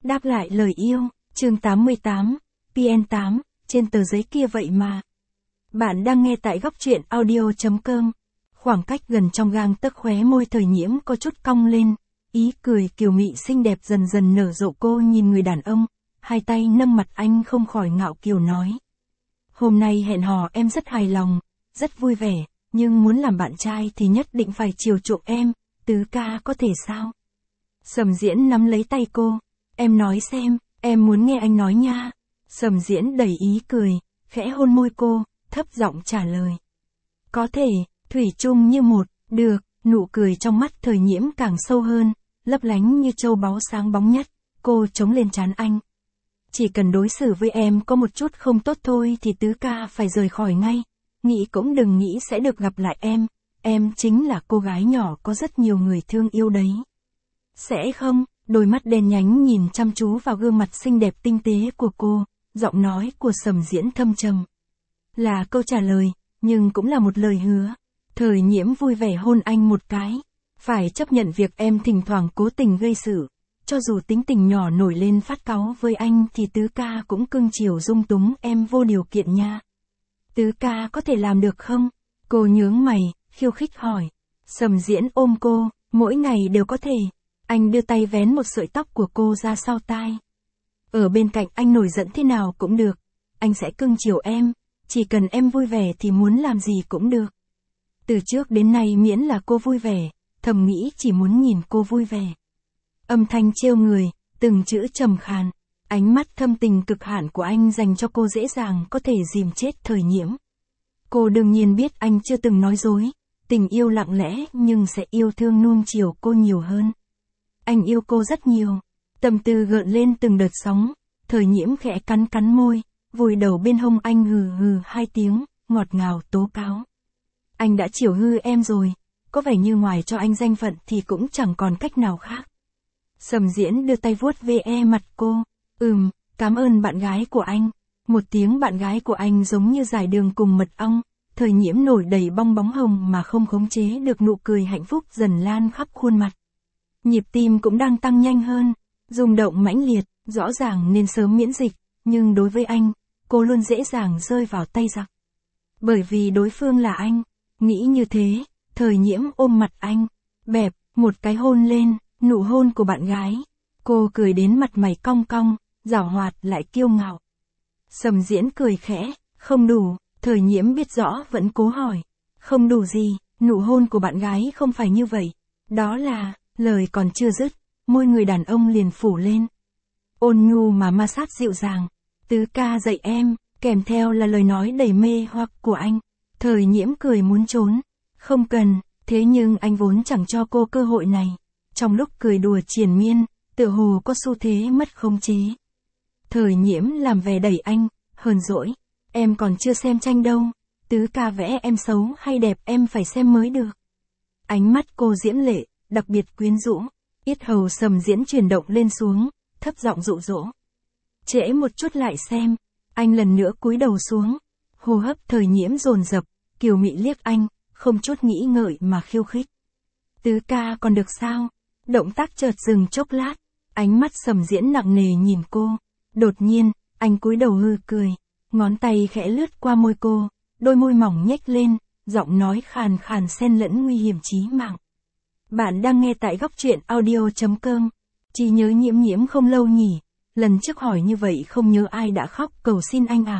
Đáp lại lời yêu, chương 88, PN8, trên tờ giấy kia vậy mà. Bạn đang nghe tại góc truyện audio.com. Khoảng cách gần trong gang tấc khóe môi Thời Nhiễm có chút cong lên, ý cười kiều mị xinh đẹp dần dần nở rộ. Cô nhìn người đàn ông, hai tay nâng mặt anh không khỏi ngạo kiều nói. Hôm nay hẹn hò em rất hài lòng, rất vui vẻ, nhưng muốn làm bạn trai thì nhất định phải chiều chuộng em, Tứ ca có thể sao? Sầm Diễn nắm lấy tay cô, em nói xem, em muốn nghe anh nói nha. Sầm Diễn đầy ý cười, khẽ hôn môi cô, thấp giọng trả lời. Có thể, thủy chung như một, được, nụ cười trong mắt Thời Nhiễm càng sâu hơn, lấp lánh như châu báu sáng bóng nhất, cô chống lên trán anh. Chỉ cần đối xử với em có một chút không tốt thôi thì Tứ ca phải rời khỏi ngay, nghĩ cũng đừng nghĩ sẽ được gặp lại em chính là cô gái nhỏ có rất nhiều người thương yêu đấy. Sẽ không, đôi mắt đen nhánh nhìn chăm chú vào gương mặt xinh đẹp tinh tế của cô, giọng nói của Sầm Diễn thâm trầm. Là câu trả lời, nhưng cũng là một lời hứa. Thời Nhiễm vui vẻ hôn anh một cái. Phải chấp nhận việc em thỉnh thoảng cố tình gây sự. Cho dù tính tình nhỏ nổi lên phát cáu với anh thì Tứ ca cũng cưng chiều dung túng em vô điều kiện nha. Tứ ca có thể làm được không? Cô nhướng mày, khiêu khích hỏi. Sầm Diễn ôm cô, mỗi ngày đều có thể. Anh đưa tay vén một sợi tóc của cô ra sau tai. Ở bên cạnh anh nổi giận thế nào cũng được. Anh sẽ cưng chiều em, chỉ cần em vui vẻ thì muốn làm gì cũng được. Từ trước đến nay miễn là cô vui vẻ, thầm nghĩ chỉ muốn nhìn cô vui vẻ. Âm thanh trêu người, từng chữ trầm khàn, ánh mắt thâm tình cực hạn của anh dành cho cô dễ dàng có thể dìm chết Thời Nhiễm. Cô đương nhiên biết anh chưa từng nói dối, tình yêu lặng lẽ nhưng sẽ yêu thương nuông chiều cô nhiều hơn. Anh yêu cô rất nhiều. Tâm tư gợn lên từng đợt sóng, Thời Nhiễm khẽ cắn môi, vùi đầu bên hông anh hừ hừ hai tiếng, ngọt ngào tố cáo. Anh đã chiều hư em rồi, có vẻ như ngoài cho anh danh phận thì cũng chẳng còn cách nào khác. Sầm Diễn đưa tay vuốt ve mặt cô, cảm ơn bạn gái của anh. Một tiếng bạn gái của anh giống như giải đường cùng mật ong, Thời Nhiễm nổi đầy bong bóng hồng mà không khống chế được nụ cười hạnh phúc dần lan khắp khuôn mặt. Nhịp tim cũng đang tăng nhanh hơn, rung động mãnh liệt, rõ ràng nên sớm miễn dịch, nhưng đối với anh, cô luôn dễ dàng rơi vào tay giặc. Bởi vì đối phương là anh, nghĩ như thế, Thời Nhiễm ôm mặt anh, bẹp, một cái hôn lên, nụ hôn của bạn gái. Cô cười đến mặt mày cong cong, giảo hoạt lại kiêu ngạo. Sầm Diễn cười khẽ, không đủ, Thời Nhiễm biết rõ vẫn cố hỏi. Không đủ gì, nụ hôn của bạn gái không phải như vậy. Đó là, lời còn chưa dứt, môi người đàn ông liền phủ lên. Ôn nhu mà ma sát dịu dàng. Tứ ca dạy em, kèm theo là lời nói đầy mê hoặc của anh. Thời Nhiễm cười muốn trốn. Không cần, thế nhưng anh vốn chẳng cho cô cơ hội này. Trong lúc cười đùa triền miên, tựa hồ có xu thế mất khống chế. Thời Nhiễm làm vẻ đẩy anh, hờn dỗi. Em còn chưa xem tranh đâu. Tứ ca vẽ em xấu hay đẹp em phải xem mới được. Ánh mắt cô diễm lệ, đặc biệt quyến rũ. Yết hầu Sầm Diễn chuyển động lên xuống, thấp giọng dụ dỗ. Trễ một chút lại xem. Anh lần nữa cúi đầu xuống. Hô hấp Thời Nhiễm dồn dập, kiều mị liếc anh, không chút nghĩ ngợi mà khiêu khích. Tứ ca còn được sao? Động tác chợt dừng chốc lát, ánh mắt Sầm Diễn nặng nề nhìn cô. Đột nhiên, anh cúi đầu hư cười, ngón tay khẽ lướt qua môi cô, đôi môi mỏng nhếch lên, giọng nói khàn khàn xen lẫn nguy hiểm chí mạng. Bạn đang nghe tại góc truyện audio.com. Chỉ nhớ Nhiễm không lâu nhỉ, lần trước hỏi như vậy không nhớ ai đã khóc cầu xin anh à,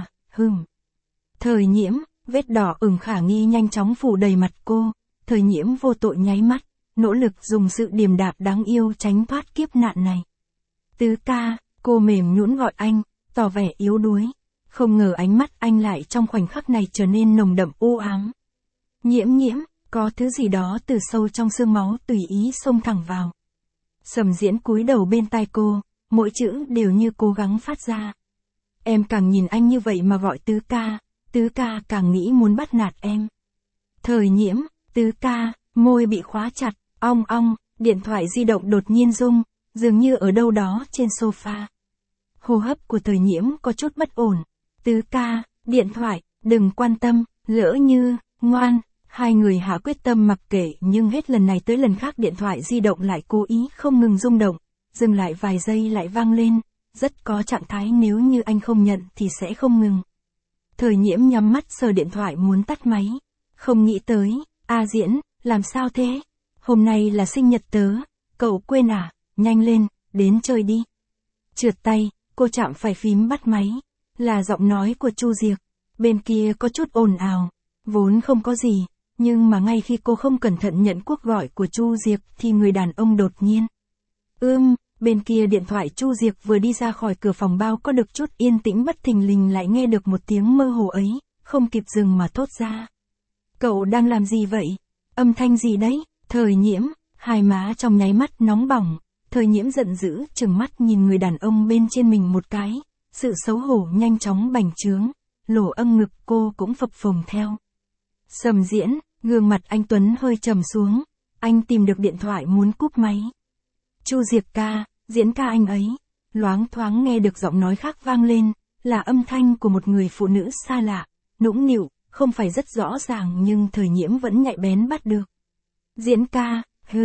Thời Nhiễm, vết đỏ ửng khả nghi nhanh chóng phủ đầy mặt cô, Thời Nhiễm vô tội nháy mắt, nỗ lực dùng sự điềm đạm đáng yêu tránh thoát kiếp nạn này. Tứ ca, cô mềm nhũn gọi anh, tỏ vẻ yếu đuối. Không ngờ ánh mắt anh lại trong khoảnh khắc này trở nên nồng đậm u ám. Nhiễm, có thứ gì đó từ sâu trong xương máu tùy ý xông thẳng vào. Sầm Diễn cúi đầu bên tai cô, mỗi chữ đều như cố gắng phát ra. Em càng nhìn anh như vậy mà gọi Tứ ca càng nghĩ muốn bắt nạt em. Thời Nhiễm, Tứ ca, môi bị khóa chặt, ong, điện thoại di động đột nhiên rung, dường như ở đâu đó trên sofa. Hô hấp của Thời Nhiễm có chút bất ổn. Tứ ca, điện thoại, đừng quan tâm, lỡ như, ngoan. Hai người hạ quyết tâm mặc kệ nhưng hết lần này tới lần khác điện thoại di động lại cố ý không ngừng rung động, dừng lại vài giây lại vang lên, rất có trạng thái nếu như anh không nhận thì sẽ không ngừng. Thời Nhiễm nhắm mắt sờ điện thoại muốn tắt máy. Không nghĩ tới, Diễn, làm sao thế? Hôm nay là sinh nhật tớ, cậu quên à, nhanh lên, đến chơi đi. Trượt tay, cô chạm phải phím bắt máy. Là giọng nói của Chu Diệc. Bên kia có chút ồn ào, vốn không có gì, nhưng mà ngay khi cô không cẩn thận nhận cuộc gọi của Chu Diệc thì người đàn ông đột nhiên. Bên kia điện thoại Chu Diệc vừa đi ra khỏi cửa phòng bao có được chút yên tĩnh bất thình lình lại nghe được một tiếng mơ hồ ấy, không kịp dừng mà thốt ra. Cậu đang làm gì vậy? Âm thanh gì đấy? Thời Nhiễm, hai má trong nháy mắt nóng bỏng, Thời Nhiễm giận dữ trừng mắt nhìn người đàn ông bên trên mình một cái, sự xấu hổ nhanh chóng bành trướng, lỗ âm ngực cô cũng phập phồng theo. Sầm Diễn, gương mặt anh Tuấn hơi trầm xuống, anh tìm được điện thoại muốn cúp máy. Chu Diệc ca, Diễn ca anh ấy, loáng thoáng nghe được giọng nói khác vang lên, là âm thanh của một người phụ nữ xa lạ, nũng nịu, không phải rất rõ ràng nhưng Thời Nhiễm vẫn nhạy bén bắt được. Diễn ca,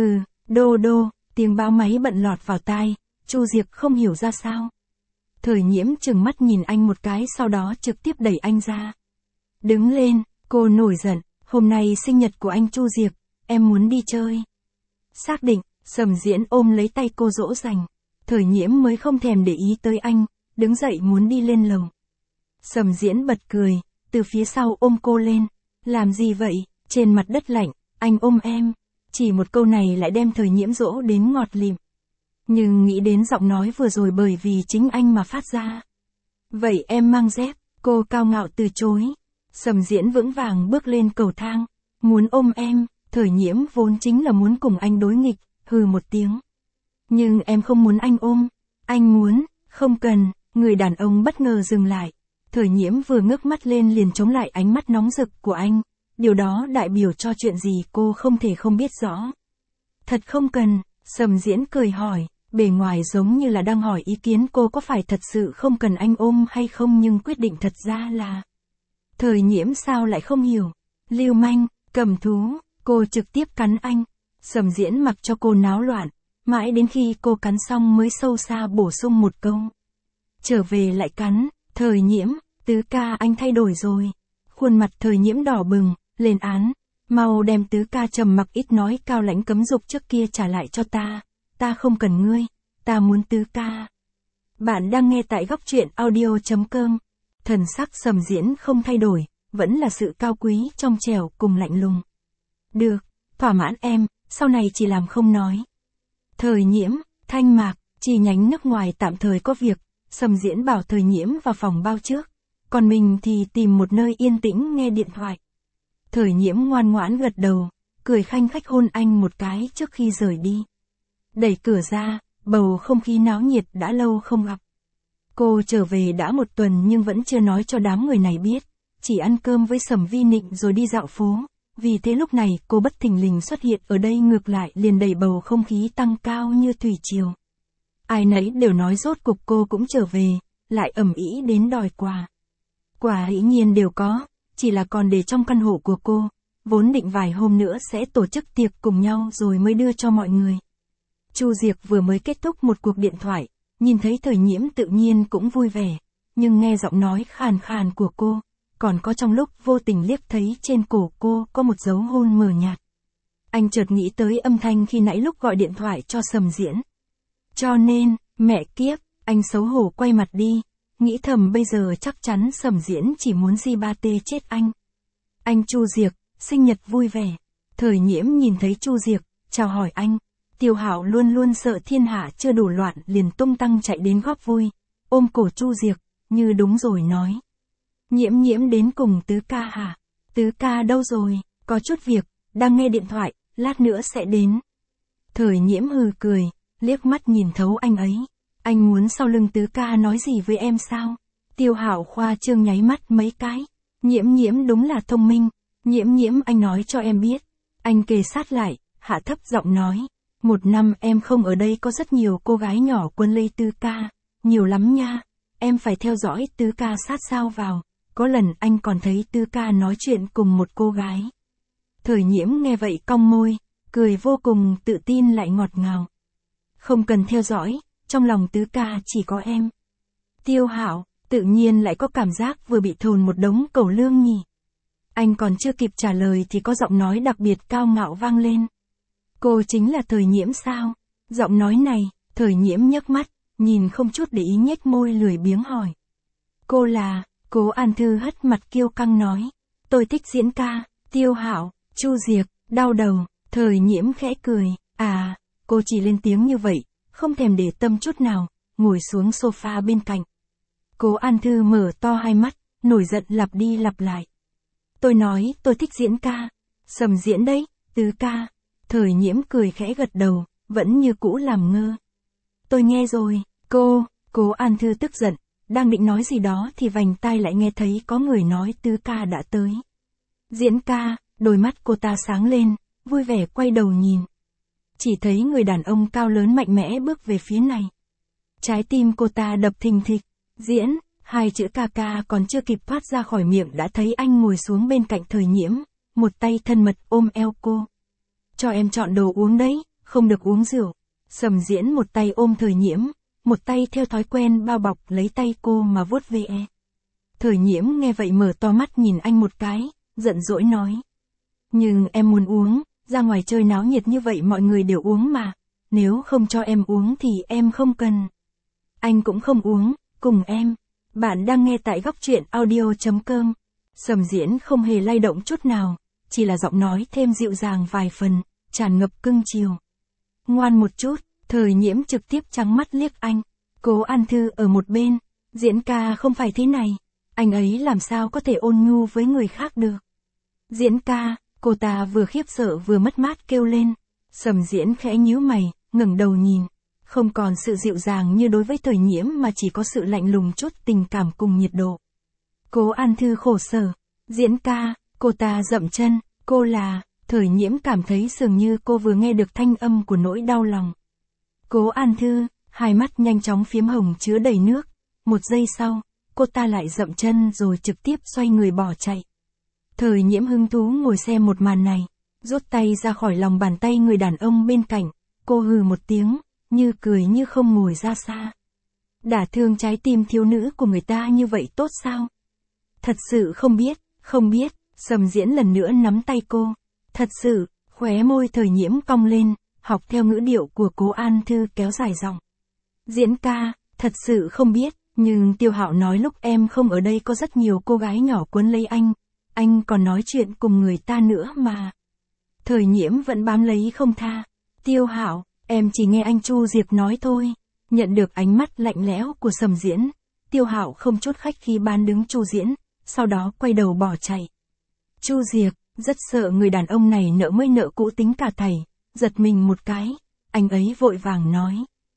đô, tiếng báo máy bận lọt vào tai, Chu Diệc không hiểu ra sao. Thời Nhiễm trừng mắt nhìn anh một cái sau đó trực tiếp đẩy anh ra. Đứng lên, cô nổi giận, hôm nay sinh nhật của anh Chu Diệc, em muốn đi chơi. Xác định, Sầm Diễn ôm lấy tay cô dỗ dành. Thời Nhiễm mới không thèm để ý tới anh, đứng dậy muốn đi lên lầu. Sầm Diễn bật cười, từ phía sau ôm cô lên. Làm gì vậy, trên mặt đất lạnh, anh ôm em. Chỉ một câu này lại đem Thời Nhiễm dỗ đến ngọt lịm. Nhưng nghĩ đến giọng nói vừa rồi bởi vì chính anh mà phát ra. Vậy em mang dép, cô cao ngạo từ chối. Sầm Diễn vững vàng bước lên cầu thang, muốn ôm em. Thời Nhiễm vốn chính là muốn cùng anh đối nghịch, hừ một tiếng. Nhưng em không muốn anh ôm. Anh muốn, không cần, người đàn ông bất ngờ dừng lại. Thời Nhiễm vừa ngước mắt lên liền chống lại ánh mắt nóng rực của anh. Điều đó đại biểu cho chuyện gì cô không thể không biết rõ. Thật không cần, Sầm Diễn cười hỏi, bề ngoài giống như là đang hỏi ý kiến cô có phải thật sự không cần anh ôm hay không nhưng quyết định thật ra là. Thời Nhiễm sao lại không hiểu. Lưu manh, cầm thú, cô trực tiếp cắn anh. Sầm Diễn mặc cho cô náo loạn, mãi đến khi cô cắn xong mới sâu xa bổ sung một câu. Trở về lại cắn, Thời Nhiễm, tứ ca anh thay đổi rồi. Khuôn mặt Thời Nhiễm đỏ bừng, lên án, mau đem tứ ca trầm mặc ít nói cao lãnh cấm dục trước kia trả lại cho ta không cần ngươi, ta muốn tứ ca. Bạn đang nghe tại góc truyện audio.com. Thần sắc Sầm Diễn không thay đổi, vẫn là sự cao quý trong trẻo cùng lạnh lùng. Được, thỏa mãn em, sau này chỉ làm không nói. Thời Nhiễm, Thanh Mạc, chi nhánh nước ngoài tạm thời có việc, Sầm Diễn bảo Thời Nhiễm vào phòng bao trước, còn mình thì tìm một nơi yên tĩnh nghe điện thoại. Thời Nhiễm ngoan ngoãn gật đầu, cười khanh khách hôn anh một cái trước khi rời đi. Đẩy cửa ra, bầu không khí náo nhiệt đã lâu không gặp. Cô trở về đã một tuần nhưng vẫn chưa nói cho đám người này biết, chỉ ăn cơm với Sầm Vi Nịnh rồi đi dạo phố. Vì thế lúc này cô bất thình lình xuất hiện ở đây ngược lại liền đẩy bầu không khí tăng cao như thủy triều. Ai nấy đều nói rốt cục cô cũng trở về, lại ầm ĩ đến đòi quà. Quà dĩ nhiên đều có, chỉ là còn để trong căn hộ của cô, vốn định vài hôm nữa sẽ tổ chức tiệc cùng nhau rồi mới đưa cho mọi người. Chu Diệc vừa mới kết thúc một cuộc điện thoại, nhìn thấy Thời Nhiễm tự nhiên cũng vui vẻ, nhưng nghe giọng nói khàn khàn của cô, còn có trong lúc vô tình liếc thấy trên cổ cô có một dấu hôn mờ nhạt. Anh chợt nghĩ tới âm thanh khi nãy lúc gọi điện thoại cho Sầm Diễn. Cho nên, mẹ kiếp, anh xấu hổ quay mặt đi, nghĩ thầm bây giờ chắc chắn Sầm Diễn chỉ muốn G3T chết anh. Anh Chu Diệc, sinh nhật vui vẻ. Thời Nhiễm nhìn thấy Chu Diệc, chào hỏi anh. Tiêu Hạo luôn luôn sợ thiên hạ chưa đủ loạn liền tung tăng chạy đến góp vui, ôm cổ Chu Diệc, như đúng rồi nói. Nhiễm đến cùng tứ ca hả? Tứ ca đâu rồi? Có chút việc, đang nghe điện thoại, lát nữa sẽ đến. Thời Nhiễm hừ cười, liếc mắt nhìn thấu anh ấy. Anh muốn sau lưng tứ ca nói gì với em sao? Tiêu Hạo khoa trương nháy mắt mấy cái. Nhiễm đúng là thông minh. Nhiễm anh nói cho em biết. Anh kề sát lại, hạ thấp giọng nói. 1 năm em không ở đây có rất nhiều cô gái nhỏ quân lây tứ ca. Nhiều lắm nha. Em phải theo dõi tứ ca sát sao vào. Có lần anh còn thấy tứ ca nói chuyện cùng một cô gái. Thời Nhiễm nghe vậy cong môi, cười vô cùng tự tin lại ngọt ngào. Không cần theo dõi, trong lòng Tứ ca chỉ có em. Tiêu Hạo, tự nhiên lại có cảm giác vừa bị thồn một đống cẩu lương nhỉ. Anh còn chưa kịp trả lời thì có giọng nói đặc biệt cao ngạo vang lên. Cô chính là Thời Nhiễm sao? Giọng nói này, Thời Nhiễm nhấc mắt, nhìn không chút để ý nhếch môi lười biếng hỏi. Cô là, Cố An Thư hất mặt kiêu căng nói. Tôi thích diễn ca. Tiêu Hạo, Chu Diệc, đau đầu. Thời Nhiễm khẽ cười. À, cô chỉ lên tiếng như vậy, không thèm để tâm chút nào, ngồi xuống sofa bên cạnh. Cố An Thư mở to hai mắt, nổi giận lặp đi lặp lại. Tôi nói tôi thích diễn ca. Sầm diễn đấy, Tứ ca. Thời Nhiễm cười khẽ gật đầu, vẫn như cũ làm ngơ. Tôi nghe rồi, Cố An Thư tức giận, đang định nói gì đó thì vành tai lại nghe thấy có người nói Tứ ca đã tới. Diễn ca, đôi mắt cô ta sáng lên, vui vẻ quay đầu nhìn. Chỉ thấy người đàn ông cao lớn mạnh mẽ bước về phía này. Trái tim cô ta đập thình thịch. Diễn, hai chữ ca ca còn chưa kịp thoát ra khỏi miệng đã thấy anh ngồi xuống bên cạnh Thời Nhiễm, một tay thân mật ôm eo cô. Cho em chọn đồ uống đấy, không được uống rượu. Sầm Diễn một tay ôm Thời Nhiễm, một tay theo thói quen bao bọc lấy tay cô mà vuốt ve. Thời Nhiễm nghe vậy mở to mắt nhìn anh một cái, giận dỗi nói. Nhưng em muốn uống, ra ngoài chơi náo nhiệt như vậy mọi người đều uống mà, nếu không cho em uống thì em không cần. Anh cũng không uống, cùng em. Bạn đang nghe tại góc truyện audio.com. Sầm Diễn không hề lay động chút nào, chỉ là giọng nói thêm dịu dàng vài phần, tràn ngập cưng chiều. Ngoan một chút, Thời Nhiễm trực tiếp trắng mắt liếc anh. Cố An Thư ở một bên, Diễn ca không phải thế này, anh ấy làm sao có thể ôn nhu với người khác được. Diễn ca, cô ta vừa khiếp sợ vừa mất mát kêu lên. Sầm Diễn khẽ nhíu mày, ngẩng đầu nhìn. Không còn sự dịu dàng như đối với Thời Nhiễm mà chỉ có sự lạnh lùng chút tình cảm cùng nhiệt độ. Cố An Thư khổ sở. Diễn ca, cô ta dậm chân, cô là, Thời Nhiễm cảm thấy dường như cô vừa nghe được thanh âm của nỗi đau lòng. Cố An Thư, hai mắt nhanh chóng phiếm hồng chứa đầy nước. Một giây sau, cô ta lại dậm chân rồi trực tiếp xoay người bỏ chạy. Thời Nhiễm hứng thú ngồi xem một màn này, rút tay ra khỏi lòng bàn tay người đàn ông bên cạnh, cô hừ một tiếng, như cười như không ngồi ra xa. Đả thương trái tim thiếu nữ của người ta như vậy tốt sao? Thật sự không biết, Sầm Diễn lần nữa nắm tay cô. Thật sự, khóe môi Thời Nhiễm cong lên, học theo ngữ điệu của Cố An Thư kéo dài giọng. Diễn ca, thật sự không biết, nhưng Tiêu Hạo nói lúc em không ở đây có rất nhiều cô gái nhỏ quấn lấy anh còn nói chuyện cùng người ta nữa mà. Thời Nhiễm vẫn bám lấy không tha. Tiêu Hạo, em chỉ nghe anh Chu Diệc nói thôi. Nhận được ánh mắt lạnh lẽo của Sầm Diễn, Tiêu Hạo không chút khách khí bán đứng Chu Diễn, sau đó quay đầu bỏ chạy. Chu Diệc, rất sợ người đàn ông này nợ mới nợ cũ tính cả thầy, giật mình một cái, anh ấy vội vàng nói.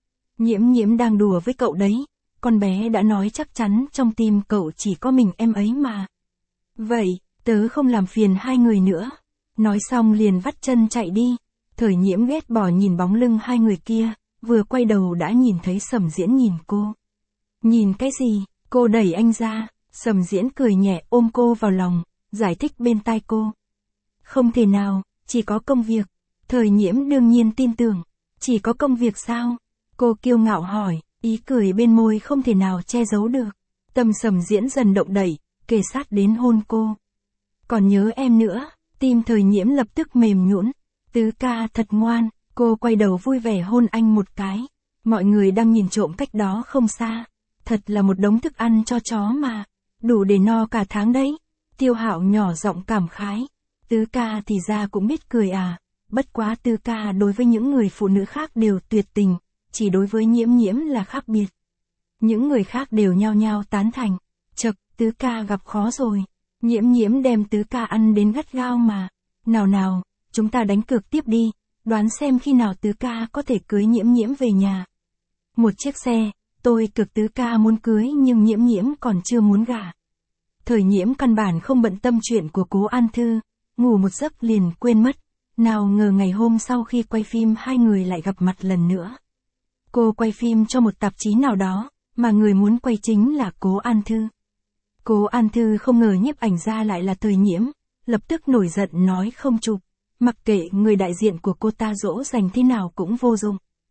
Nhiễm đang đùa với cậu đấy, con bé đã nói chắc chắn trong tim cậu chỉ có mình em ấy mà. Vậy, tớ không làm phiền hai người nữa. Nói xong liền vắt chân chạy đi. Thời Nhiễm ghét bỏ nhìn bóng lưng hai người kia, vừa quay đầu đã nhìn thấy Sầm Diễn nhìn cô. Nhìn cái gì? Cô đẩy anh ra, Sầm Diễn cười nhẹ ôm cô vào lòng, giải thích bên tai cô. Không thể nào, chỉ có công việc. Thời Nhiễm đương nhiên tin tưởng. Chỉ có công việc sao? Cô kiêu ngạo hỏi, ý cười bên môi không thể nào che giấu được. Tâm Sầm Diễn dần động đẩy, kề sát đến hôn cô. Còn nhớ em nữa, tim Thời Nhiễm lập tức mềm nhũn. Tứ ca thật ngoan, cô quay đầu vui vẻ hôn anh một cái. Mọi người đang nhìn trộm cách đó không xa. Thật là một đống thức ăn cho chó mà, đủ để no cả tháng đấy. Tiêu Hạo nhỏ giọng cảm khái. Tứ ca thì ra cũng biết cười à, bất quá Tứ ca đối với những người phụ nữ khác đều tuyệt tình, chỉ đối với Nhiễm là khác biệt. Những người khác đều nhao nhao tán thành. Chậc, Tứ ca gặp khó rồi. Nhiễm đem Tứ ca ăn đến gắt gao mà. Nào, chúng ta đánh cược tiếp đi, đoán xem khi nào Tứ ca có thể cưới Nhiễm về nhà. Một chiếc xe, tôi cực Tứ ca muốn cưới nhưng Nhiễm còn chưa muốn gả. Thời Nhiễm căn bản không bận tâm chuyện của Cố An Thư, ngủ một giấc liền quên mất. Nào ngờ ngày hôm sau khi quay phim hai người lại gặp mặt lần nữa. Cô quay phim cho một tạp chí nào đó, mà người muốn quay chính là Cố An Thư. Cố An Thư không ngờ nhiếp ảnh ra lại là Thời Nhiễm, lập tức nổi giận nói không chụp, mặc kệ người đại diện của cô ta dỗ dành thế nào cũng vô dụng.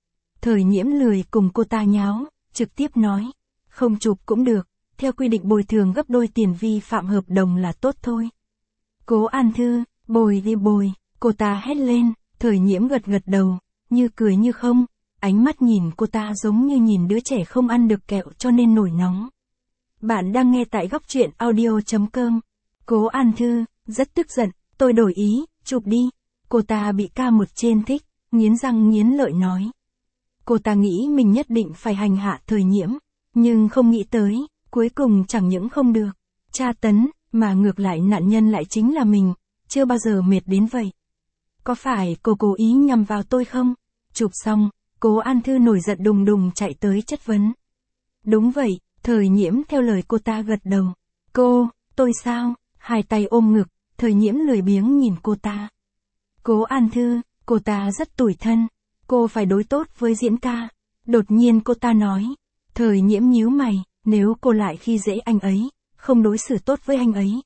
Thời Nhiễm lười cùng cô ta nháo, trực tiếp nói. Không chụp cũng được, theo quy định bồi thường gấp đôi tiền vi phạm hợp đồng là tốt thôi. Cố An Thư, bồi đi bồi, cô ta hét lên, Thời Nhiễm gật gật đầu, như cười như không, ánh mắt nhìn cô ta giống như nhìn đứa trẻ không ăn được kẹo cho nên nổi nóng. Bạn đang nghe tại góc truyện audio.com. Cố An Thư, rất tức giận, tôi đổi ý, chụp đi. Cô ta bị ca một trên thích, nghiến răng nghiến lợi nói. Cô ta nghĩ mình nhất định phải hành hạ Thời Nhiễm, nhưng không nghĩ tới, cuối cùng chẳng những không được tra tấn, mà ngược lại nạn nhân lại chính là mình, chưa bao giờ mệt đến vậy. Có phải cô cố ý nhằm vào tôi không? Chụp xong, Cố An Thư nổi giận đùng đùng chạy tới chất vấn. Đúng vậy, Thời Nhiễm theo lời cô ta gật đầu. Tôi sao? Hai tay ôm ngực, Thời Nhiễm lười biếng nhìn cô ta. Cố An Thư, cô ta rất tủi thân, cô phải đối tốt với Diễn ca. Đột nhiên cô ta nói. Thời Nhiễm nhíu mày, nếu cô lại khi dễ anh ấy, không đối xử tốt với anh ấy,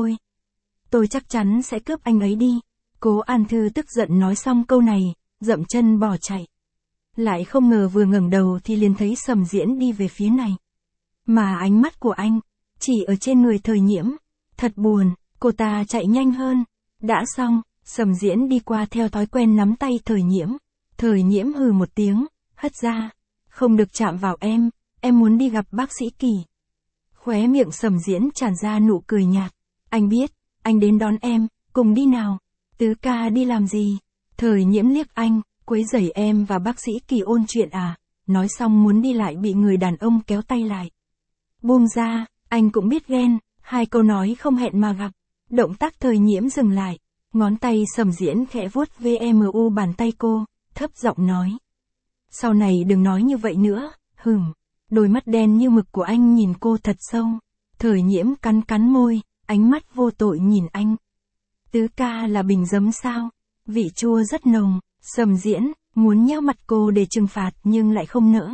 tôi chắc chắn sẽ cướp anh ấy đi. Cố An Thư tức giận nói xong câu này, dậm chân bỏ chạy. Lại không ngờ vừa ngẩng đầu thì liền thấy Sầm Diễn đi về phía này. Mà ánh mắt của anh, chỉ ở trên người Thời Nhiễm. Thật buồn, cô ta chạy nhanh hơn. Đã xong, Sầm Diễn đi qua theo thói quen nắm tay Thời Nhiễm. Thời Nhiễm hừ một tiếng, hất ra. Không được chạm vào em muốn đi gặp bác sĩ Kỳ. Khóe miệng Sầm Diễn tràn ra nụ cười nhạt. Anh biết, anh đến đón em, cùng đi nào. Tứ ca đi làm gì? Thời Nhiễm liếc anh, quấy rầy em và bác sĩ Kỳ ôn chuyện à? Nói xong muốn đi lại bị người đàn ông kéo tay lại. Buông ra, anh cũng biết ghen, hai câu nói không hẹn mà gặp. Động tác Thời Nhiễm dừng lại, ngón tay Sầm Diễn khẽ vuốt VMU bàn tay cô, thấp giọng nói. Sau này đừng nói như vậy nữa, Đôi mắt đen như mực của anh nhìn cô thật sâu. Thời Nhiễm cắn cắn môi, ánh mắt vô tội nhìn anh. Tứ ca là bình giấm sao? Vị chua rất nồng. Sầm Diễn muốn nheo mặt cô để trừng phạt nhưng lại không nỡ.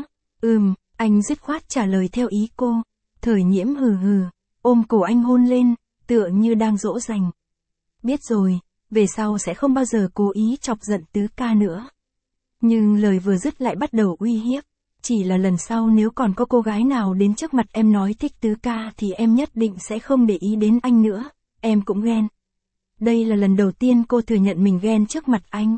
Anh dứt khoát trả lời theo ý cô. Thời Nhiễm hừ, ôm cổ anh hôn lên, tựa như đang dỗ dành. Biết rồi, về sau sẽ không bao giờ cố ý chọc giận tứ ca nữa. Nhưng lời vừa dứt lại bắt đầu uy hiếp. Chỉ là lần sau nếu còn có cô gái nào đến trước mặt em nói thích tứ ca thì em nhất định sẽ không để ý đến anh nữa. Em cũng ghen. Đây là lần đầu tiên cô thừa nhận mình ghen trước mặt anh.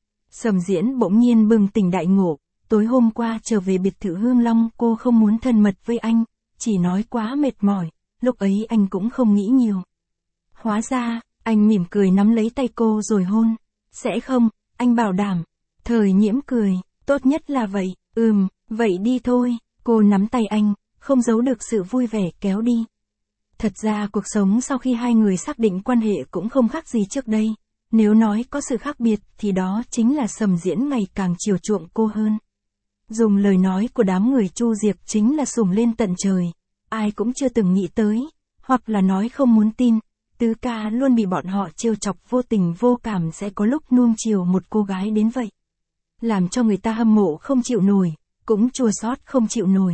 Sầm Diễn bỗng nhiên bừng tỉnh đại ngộ. Tối hôm qua trở về biệt thự Hương Long cô không muốn thân mật với anh. Chỉ nói quá mệt mỏi. Lúc ấy anh cũng không nghĩ nhiều. Hóa ra, anh mỉm cười nắm lấy tay cô rồi hôn. Sẽ không, anh bảo đảm. Thời Nhiễm cười, tốt nhất là vậy. Vậy đi thôi. Cô nắm tay anh, không giấu được sự vui vẻ kéo đi. Thật ra cuộc sống sau khi hai người xác định quan hệ cũng không khác gì trước đây. Nếu nói có sự khác biệt thì đó chính là Sầm Diễn ngày càng chiều chuộng cô hơn. Dùng lời nói của đám người Chu Diệc chính là sủng lên tận trời. Ai cũng chưa từng nghĩ tới, hoặc là nói không muốn tin, tứ ca luôn bị bọn họ trêu chọc vô tình vô cảm sẽ có lúc nuông chiều một cô gái đến vậy. Làm cho người ta hâm mộ không chịu nổi, cũng chua xót không chịu nổi.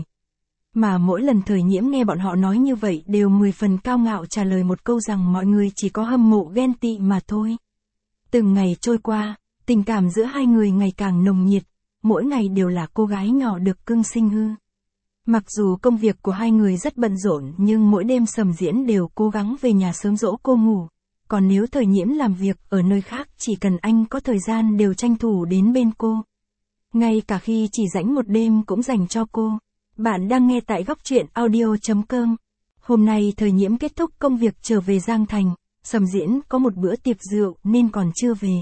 Mà mỗi lần Thời Nhiễm nghe bọn họ nói như vậy đều 10 phần cao ngạo trả lời một câu rằng mọi người chỉ có hâm mộ ghen tị mà thôi. Từng ngày trôi qua, tình cảm giữa hai người ngày càng nồng nhiệt, mỗi ngày đều là cô gái nhỏ được cưng sinh hư. Mặc dù công việc của hai người rất bận rộn nhưng mỗi đêm Sầm Diễn đều cố gắng về nhà sớm dỗ cô ngủ. Còn nếu Thời Nhiễm làm việc ở nơi khác chỉ cần anh có thời gian đều tranh thủ đến bên cô. Ngay cả khi chỉ rảnh một đêm cũng dành cho cô. Bạn đang nghe tại góc truyện audio.com. Hôm nay Thời Nhiễm kết thúc công việc trở về Giang Thành. Sầm Diễn có một bữa tiệc rượu nên còn chưa về.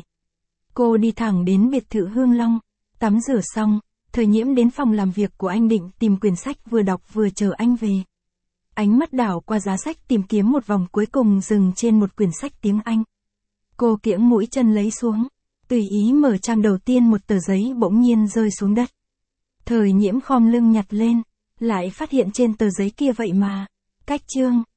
Cô đi thẳng đến biệt thự Hương Long. Tắm rửa xong, Thời Nhiễm đến phòng làm việc của anh định tìm quyển sách vừa đọc vừa chờ anh về. Ánh mắt đảo qua giá sách tìm kiếm một vòng cuối cùng dừng trên một quyển sách tiếng Anh. Cô kiễng mũi chân lấy xuống. Tùy ý mở trang đầu tiên một tờ giấy bỗng nhiên rơi xuống đất. Thời Nhiễm khom lưng nhặt lên, lại phát hiện trên tờ giấy kia vậy mà. Cách chương.